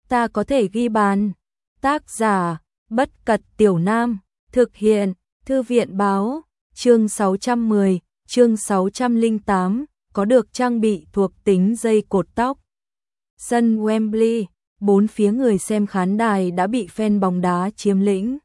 ta có thể ghi bàn. Tác giả, Bất Cật Tiểu Nam, thực hiện, Thư viện báo, chương 610, chương 608, có được trang bị thuộc tính dây cột tóc. Sân Wembley, bốn phía người xem khán đài đã bị fan bóng đá chiếm lĩnh.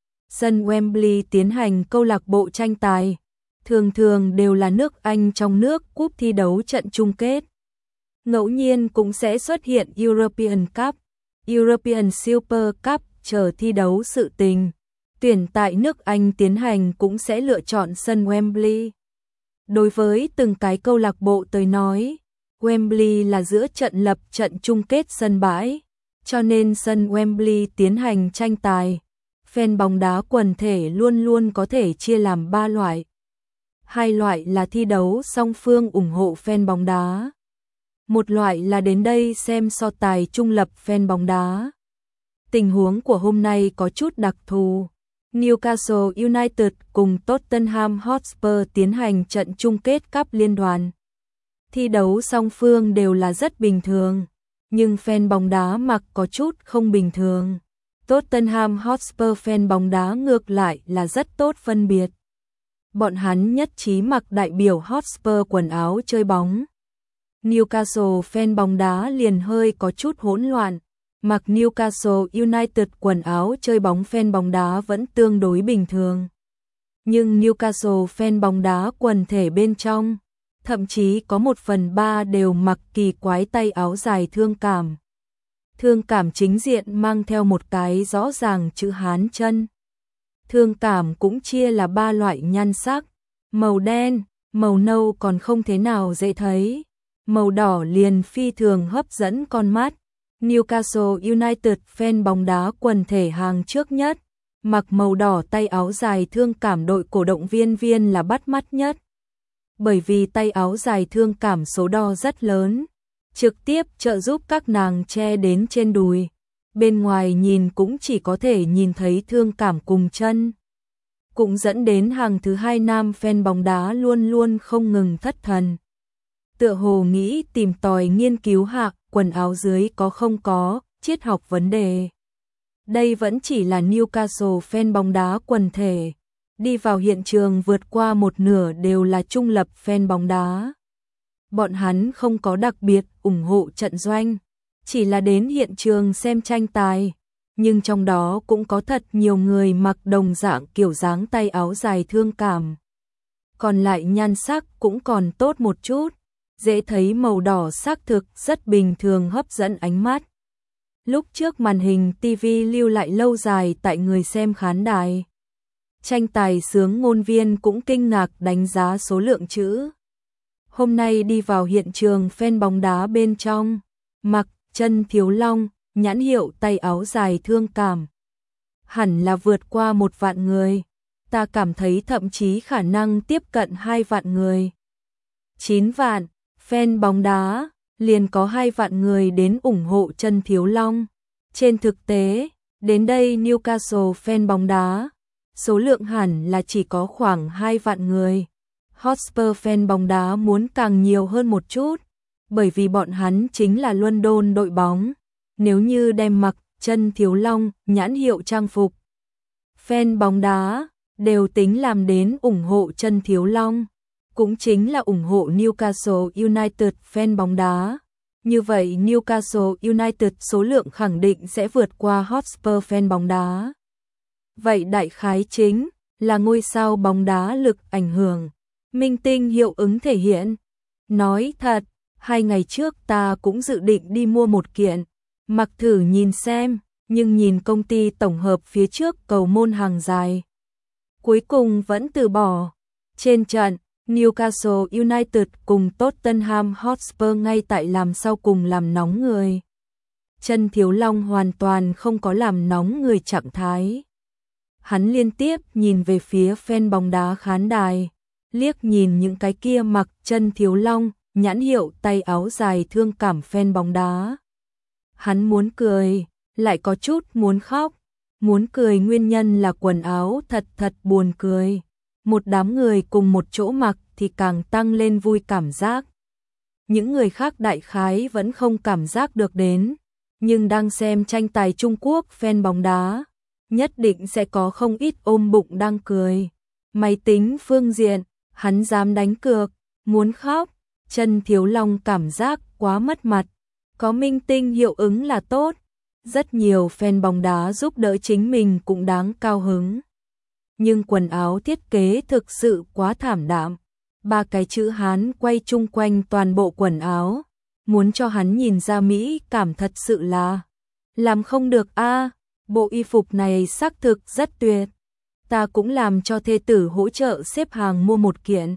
Sân Wembley tiến hành câu lạc bộ tranh tài, thường thường đều là nước Anh trong nước cúp thi đấu trận chung kết. Ngẫu nhiên cũng sẽ xuất hiện European Cup, European Super Cup chờ thi đấu sự tình. Tuyển tại nước Anh tiến hành cũng sẽ lựa chọn sân Wembley. Đối với từng cái câu lạc bộ tới nói, Wembley là giữa trận lập trận chung kết sân bãi, cho nên sân Wembley tiến hành tranh tài. Fan bóng đá quần thể luôn luôn có thể chia làm 3 loại. Hai loại là thi đấu song phương ủng hộ fan bóng đá. Một loại là đến đây xem so tài trung lập fan bóng đá. Tình huống của hôm nay có chút đặc thù. Newcastle United cùng Tottenham Hotspur tiến hành trận chung kết cúp liên đoàn. Thi đấu song phương đều là rất bình thường, nhưng fan bóng đá mặc có chút không bình thường. Tottenham Hotspur fan bóng đá ngược lại là rất tốt phân biệt. Bọn hắn nhất trí mặc đại biểu Hotspur quần áo chơi bóng. Newcastle fan bóng đá liền hơi có chút hỗn loạn, mặc Newcastle United quần áo chơi bóng fan bóng đá vẫn tương đối bình thường. Nhưng Newcastle fan bóng đá quần thể bên trong, thậm chí có 1/3 đều mặc kỳ quái tay áo dài thương cảm. Thương cảm chính diện mang theo một cái rõ ràng chữ Hán chân. Thương cảm cũng chia là 3 loại nhan sắc, màu đen, màu nâu còn không thế nào dễ thấy, màu đỏ liền phi thường hấp dẫn con mắt. Newcastle United fan bóng đá quần thể hàng trước nhất, mặc màu đỏ tay áo dài thương cảm đội cổ động viên là bắt mắt nhất. Bởi vì tay áo dài thương cảm số đo rất lớn, trực tiếp trợ giúp các nàng che đến trên đùi. Bên ngoài nhìn cũng chỉ có thể nhìn thấy thương cảm cùng chân. Cũng dẫn đến hàng thứ hai nam fan bóng đá luôn luôn không ngừng thất thần. Tựa hồ nghĩ tìm tòi nghiên cứu hạ quần áo dưới có không có triết học vấn đề. Đây vẫn chỉ là Newcastle fan bóng đá quần thể. Đi vào hiện trường vượt qua một nửa đều là trung lập fan bóng đá. Bọn hắn không có đặc biệt ủng hộ trận doanh, chỉ là đến hiện trường xem tranh tài. Nhưng trong đó cũng có thật nhiều người mặc đồng dạng kiểu dáng tay áo dài thương cảm. Còn lại nhan sắc cũng còn tốt một chút, dễ thấy màu đỏ xác thực rất bình thường hấp dẫn ánh mắt. Lúc trước màn hình TV lưu lại lâu dài tại người xem khán đài. Tranh tài sướng ngôn viên cũng kinh ngạc đánh giá số lượng chữ. Hôm nay đi vào hiện trường fan bóng đá bên trong, mặc chân thiếu long, nhãn hiệu tay áo dài thương cảm. Hẳn là vượt qua 1 vạn người, ta cảm thấy thậm chí khả năng tiếp cận 2 vạn người. 9 vạn, fan bóng đá, liền có 2 vạn người đến ủng hộ chân thiếu long. Trên thực tế, đến đây Newcastle fan bóng đá, số lượng hẳn là chỉ có khoảng 2 vạn người. Hotspur fan bóng đá muốn càng nhiều hơn một chút, bởi vì bọn hắn chính là London đội bóng. Nếu như đem mặc chân thiếu long, nhãn hiệu trang phục, fan bóng đá đều tính làm đến ủng hộ chân thiếu long, cũng chính là ủng hộ Newcastle United fan bóng đá. Như vậy Newcastle United số lượng khẳng định sẽ vượt qua Hotspur fan bóng đá. Vậy đại khái chính là ngôi sao bóng đá lực ảnh hưởng, minh tinh hiệu ứng thể hiện. Nói thật, 2 ngày trước ta cũng dự định đi mua một kiện, mặc thử nhìn xem, nhưng nhìn công ty tổng hợp phía trước cầu môn hàng dài. Cuối cùng vẫn từ bỏ. Trên trận, Newcastle United cùng Tottenham Hotspur ngay tại làm sau cùng làm nóng người. Chân thiếu long hoàn toàn không có làm nóng người trạng thái. Hắn liên tiếp nhìn về phía fan bóng đá khán đài, liếc nhìn những cái kia mặc chân thiếu long, nhãn hiệu tay áo dài thương cảm fan bóng đá. Hắn muốn cười, lại có chút muốn khóc. Muốn cười nguyên nhân là quần áo thật buồn cười. Một đám người cùng một chỗ mặc thì càng tăng lên vui cảm giác. Những người khác đại khái vẫn không cảm giác được đến. nhưng đang xem tranh tài Trung Quốc fan bóng đá, nhất định sẽ có không ít ôm bụng đang cười. Máy tính phương diện, hắn dám đánh cược, muốn khóc, Trần Thiếu Long cảm giác quá mất mặt, có minh tinh hiệu ứng là tốt, rất nhiều fan bóng đá giúp đỡ chính mình cũng đáng cao hứng. Nhưng quần áo thiết kế thực sự quá thảm đạm, 3 cái chữ Hán quay chung quanh toàn bộ quần áo, muốn cho hắn nhìn ra mỹ cảm thật sự là làm không được a. Bộ y phục này xác thực rất tuyệt, ta cũng làm cho thê tử hỗ trợ xếp hàng mua một kiện.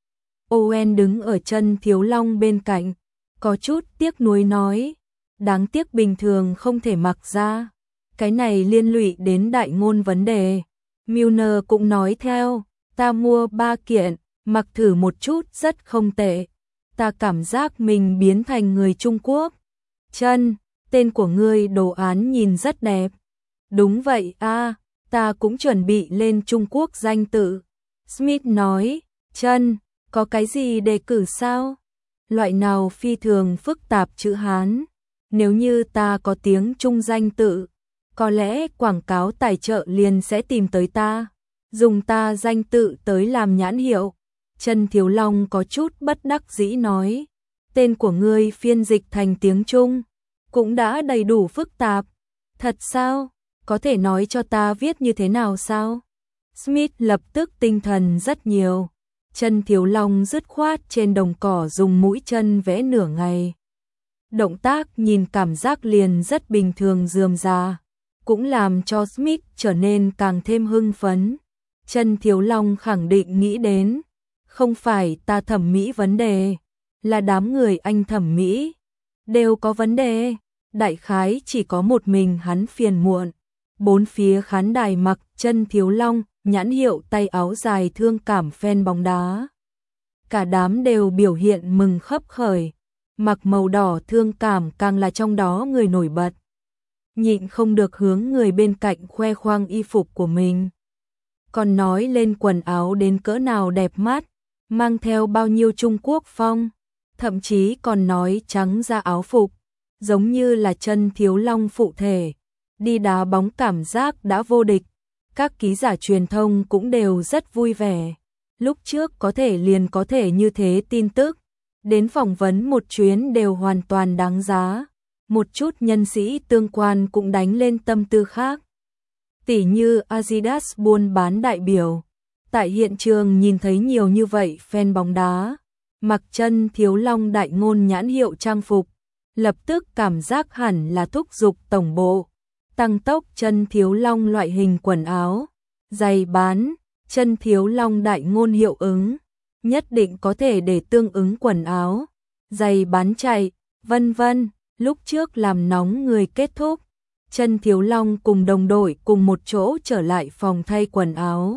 Owen đứng ở Trần Thiếu Long bên cạnh, có chút tiếc nuối nói, đáng tiếc bình thường không thể mặc ra, cái này liên lụy đến đại ngôn vấn đề. Milner cũng nói theo, ta mua 3 kiện, mặc thử một chút rất không tệ, ta cảm giác mình biến thành người Trung Quốc. Trần, tên của ngươi đồ án nhìn rất đẹp. Đúng vậy a, ta cũng chuẩn bị lên Trung Quốc danh tự. Smith nói, Trần, có cái gì đề cử sao? Loại nào phi thường phức tạp chữ Hán? Nếu như ta có tiếng Trung danh tự, có lẽ quảng cáo tài trợ liền sẽ tìm tới ta, dùng ta danh tự tới làm nhãn hiệu. Trần Thiếu Long có chút bất đắc dĩ nói, tên của ngươi phiên dịch thành tiếng Trung, cũng đã đầy đủ phức tạp. Thật sao? Có thể nói cho ta viết như thế nào sao? Smith lập tức tinh thần rất nhiều. Trần Thiếu Long dứt khoát trên đồng cỏ dùng mũi chân vẽ nửa ngày. Động tác nhìn cảm giác liền rất bình thường rườm rà, cũng làm cho Smith trở nên càng thêm hưng phấn. Trần Thiếu Long khẳng định nghĩ đến, không phải ta thẩm mỹ vấn đề, là đám người anh thẩm mỹ đều có vấn đề. Đại khái chỉ có một mình hắn phiền muộn. Bốn phía khán đài mặc Trần Thiếu Long, nhãn hiệu tay áo dài thương cảm fan bóng đá. Cả đám đều biểu hiện mừng khấp khởi, mặc màu đỏ thương cảm càng là trong đó người nổi bật. Nhịn không được hướng người bên cạnh khoe khoang y phục của mình. Còn nói lên quần áo đến cỡ nào đẹp mắt, mang theo bao nhiêu Trung Quốc phong, thậm chí còn nói trắng ra áo phục, giống như là Trần Thiếu Long phụ thể. Đi đá bóng cảm giác đã vô địch, các ký giả truyền thông cũng đều rất vui vẻ. Lúc trước có thể liền có thể như thế tin tức, đến phỏng vấn một chuyến đều hoàn toàn đáng giá. Một chút nhân sĩ tương quan cũng đánh lên tâm tư khác. Tỉ như Adidas buôn bán đại biểu, tại hiện trường nhìn thấy nhiều như vậy fan bóng đá, mặc Trần Thiếu Long đại ngôn nhãn hiệu trang phục, lập tức cảm giác hẳn là thúc giục tổng bộ tăng tốc Trần Thiếu Long loại hình quần áo, giày bán, Trần Thiếu Long đại ngôn hiệu ứng, nhất định có thể để tương ứng quần áo, giày bán chạy, vân vân. Lúc trước làm nóng người kết thúc, Trần Thiếu Long cùng đồng đội cùng một chỗ trở lại phòng thay quần áo.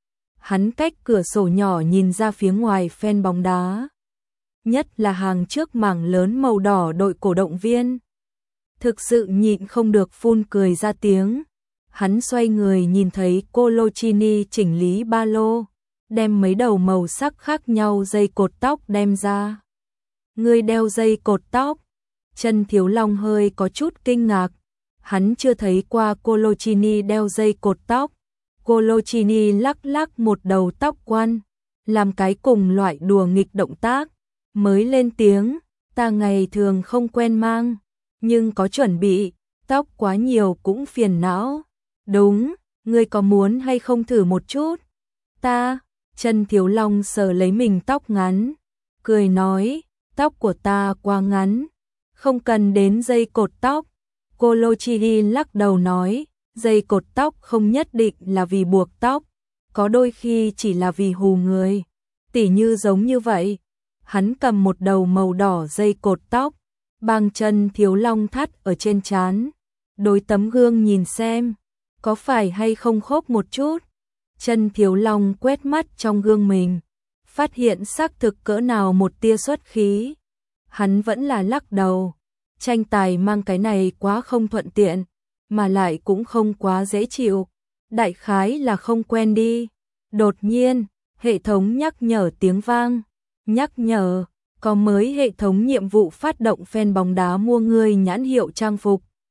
Hắn cách cửa sổ nhỏ nhìn ra phía ngoài fan bóng đá, nhất là hàng trước mảng lớn màu đỏ đội cổ động viên. Thực sự nhịn không được phun cười ra tiếng. Hắn xoay người nhìn thấy Coloccini chỉnh lý ba lô, đem mấy đầu màu sắc khác nhau dây cột tóc đem ra. Người đeo dây cột tóc? Trần Thiếu Long hơi có chút kinh ngạc. Hắn chưa thấy qua Coloccini đeo dây cột tóc. Coloccini lắc lắc một đầu tóc quăn, làm cái cùng loại đùa nghịch động tác, mới lên tiếng, ta ngày thường không quen mang, nhưng có chuẩn bị, tóc quá nhiều cũng phiền não. Đúng, ngươi có muốn hay không thử một chút? Ta, Trần Thiếu Long sờ lấy mình tóc ngắn, cười nói, tóc của ta quá ngắn, không cần đến dây cột tóc. Coloccini lắc đầu nói, dây cột tóc không nhất định là vì buộc tóc, có đôi khi chỉ là vì hù người. Tỉ như giống như vậy, hắn cầm một đầu màu đỏ dây cột tóc, bằng Trần Thiếu Long thắt ở trên trán, đối tấm gương nhìn xem, có phải hay không khớp một chút. Trần Thiếu Long quét mắt trong gương mình, phát hiện xác thực cỡ nào một tia xuất khí. Hắn vẫn là lắc đầu, tranh tài mang cái này quá không thuận tiện, mà lại cũng không quá dễ chịu, đại khái là không quen đi. Đột nhiên, hệ thống nhắc nhở tiếng vang, nhắc nhở, có mới hệ thống nhiệm vụ phát động fan bóng đá mua người nhãn hiệu trang phục,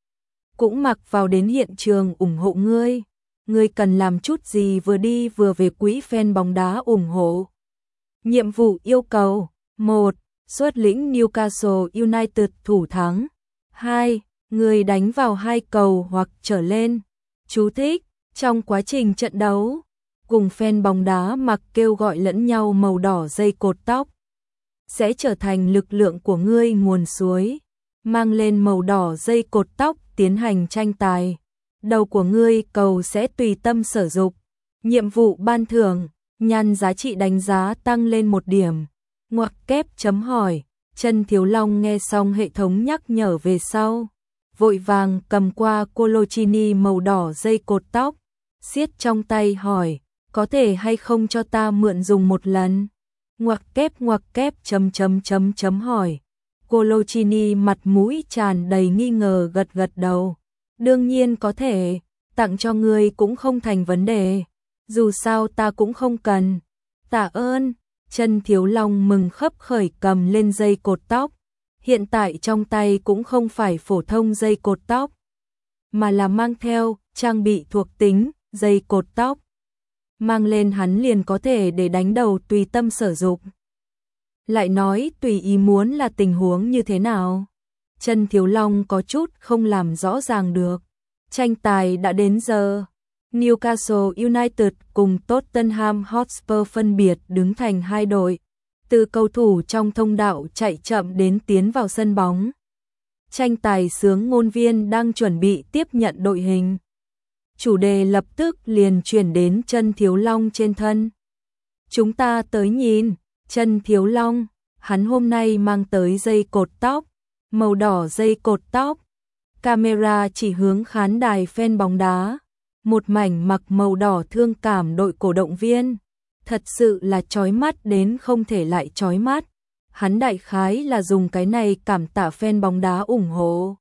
cũng mặc vào đến hiện trường ủng hộ ngươi. Ngươi cần làm chút gì vừa đi vừa về quỹ fan bóng đá ủng hộ. Nhiệm vụ yêu cầu: 1. Xuất lĩnh Newcastle United thủ thắng. 2. Người đánh vào 2 cầu hoặc trở lên. Chú thích: trong quá trình trận đấu, cùng fan bóng đá mặc kêu gọi lẫn nhau màu đỏ dây cột tóc sẽ trở thành lực lượng của ngươi nguồn suối. Mang lên màu đỏ dây cột tóc tiến hành tranh tài. Đầu của ngươi cầu sẽ tùy tâm sở dục. Nhiệm vụ ban thưởng: nhan giá trị đánh giá tăng lên 1 điểm. Ngoặc kép chấm hỏi. Chân Thiếu Long nghe xong hệ thống nhắc nhở về sau, vội vàng cầm qua Colochini màu đỏ dây cột tóc, siết trong tay hỏi, có thể hay không cho ta mượn dùng một lần? Ngoặc kép chấm hỏi. Colochini mặt mũi tràn đầy nghi ngờ gật gật đầu. Đương nhiên có thể, tặng cho ngươi cũng không thành vấn đề. Dù sao ta cũng không cần. Tạ ơn. Chân Thiếu Long mừng khấp khởi cầm lên dây cột tóc. Hiện tại trong tay cũng không phải phổ thông dây cột tóc, mà là mang theo trang bị thuộc tính dây cột tóc. Mang lên hắn liền có thể để đánh đầu tùy tâm sở dục. Lại nói tùy ý muốn là tình huống như thế nào? Chân Thiếu Long có chút không làm rõ ràng được. Tranh tài đã đến giờ. Newcastle United cùng Tottenham Hotspur phân biệt đứng thành 2 đội. Từ cầu thủ trong thông đạo chạy chậm đến tiến vào sân bóng. Tranh tài xướng ngôn viên đang chuẩn bị tiếp nhận đội hình. Chủ đề lập tức liền chuyển đến Chân Thiếu Long trên thân. Chúng ta tới nhìn, Chân Thiếu Long, hắn hôm nay mang tới dây cột tóc, màu đỏ dây cột tóc. Camera chỉ hướng khán đài fan bóng đá. Một mảnh mặc màu đỏ thương cảm đội cổ động viên. Thật sự là chói mắt đến không thể lại chói mắt. Hắn đại khái là dùng cái này cảm tạ fan bóng đá ủng hộ.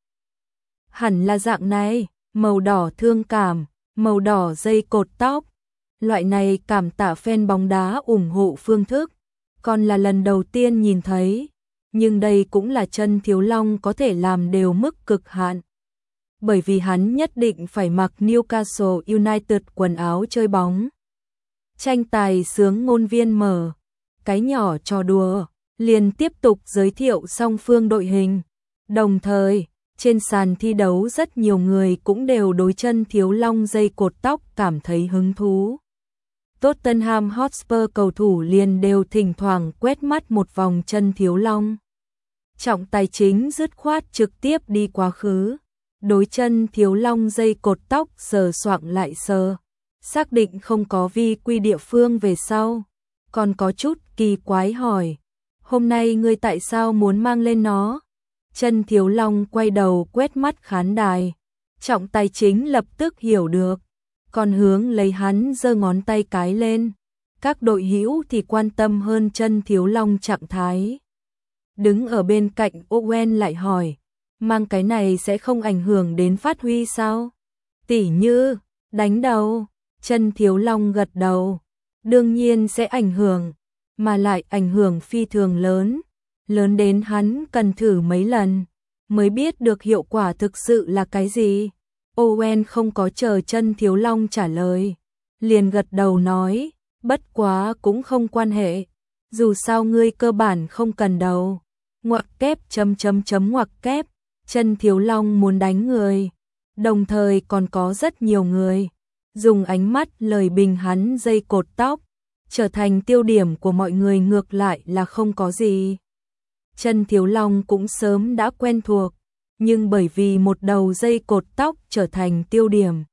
Hẳn là dạng này, màu đỏ thương cảm, màu đỏ dây cột tóc. Loại này cảm tạ fan bóng đá ủng hộ phương thức, còn là lần đầu tiên nhìn thấy. Nhưng đây cũng là Chân Thiếu Long có thể làm đều mức cực hạn. Bởi vì hắn nhất định phải mặc Newcastle United quần áo chơi bóng. Tranh tài xướng ngôn viên mở cái nhỏ trò đùa, liền tiếp tục giới thiệu song phương đội hình. Đồng thời, trên sàn thi đấu rất nhiều người cũng đều đối Chân Thiếu Long dây cột tóc cảm thấy hứng thú. Tottenham Hotspur cầu thủ liền đều thỉnh thoảng quét mắt một vòng Chân Thiếu Long. Trọng tài chính dứt khoát trực tiếp đi quá khứ. Đối Chân Thiếu Long dây cột tóc sờ soạng lại sờ, xác định không có vi quy địa phương về sau, còn có chút kỳ quái hỏi, hôm nay ngươi tại sao muốn mang lên nó? Chân Thiếu Long quay đầu quét mắt khán đài, trọng tài chính lập tức hiểu được, còn hướng lấy hắn giơ ngón tay cái lên. Các đội hữu thì quan tâm hơn Chân Thiếu Long trạng thái. Đứng ở bên cạnh Owen lại hỏi, mang cái này sẽ không ảnh hưởng đến phát huy sao? Tỉ như, đánh đầu. Chân Thiếu Long gật đầu. Đương nhiên sẽ ảnh hưởng, mà lại ảnh hưởng phi thường lớn. Lớn đến hắn cần thử mấy lần, mới biết được hiệu quả thực sự là cái gì. Owen không có chờ Chân Thiếu Long trả lời. Liền gật đầu nói, bất quá cũng không quan hệ. Dù sao ngươi cơ bản không cần đầu. Ngoặc kép ngoặc kép. Chân Thiếu Long muốn đánh người, đồng thời còn có rất nhiều người dùng ánh mắt lời bình hắn dây cột tóc, trở thành tiêu điểm của mọi người ngược lại là không có gì. Chân Thiếu Long cũng sớm đã quen thuộc, nhưng bởi vì một đầu dây cột tóc trở thành tiêu điểm.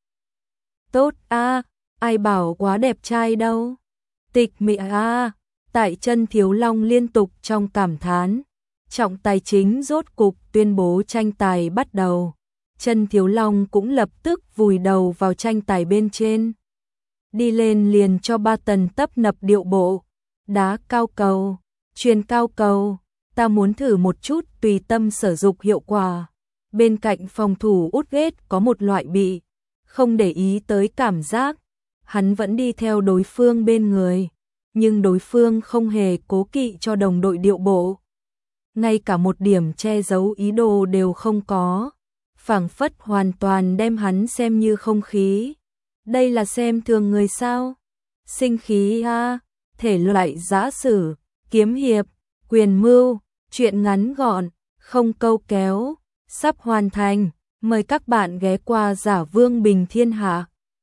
Tốt a, ai bảo quá đẹp trai đâu. Tịch mị a, tại Chân Thiếu Long liên tục trong cảm thán. Trọng tài chính rốt cục tuyên bố tranh tài bắt đầu. Chân Thiếu Long cũng lập tức vùi đầu vào tranh tài bên trên. Đi lên liền cho ba tần tấp nập điệu bộ. Đá cao cầu, chuyền cao cầu, ta muốn thử một chút tùy tâm sở dục hiệu quả. Bên cạnh phòng thủ Utgate có một loại bị không để ý tới cảm giác. Hắn vẫn đi theo đối phương bên người, nhưng đối phương không hề cố kỵ cho đồng đội điệu bộ. Ngay cả một điểm che giấu ý đồ đều không có. phảng phất hoàn toàn đem hắn xem như không khí. Đây là xem thường người sao? Sinh khí a, thể loại giã sử, kiếm hiệp, quyền mưu, truyện ngắn gọn, không câu kéo, sắp hoàn thành. Mời các bạn ghé qua Giả Vương Bình Thiên Hạ.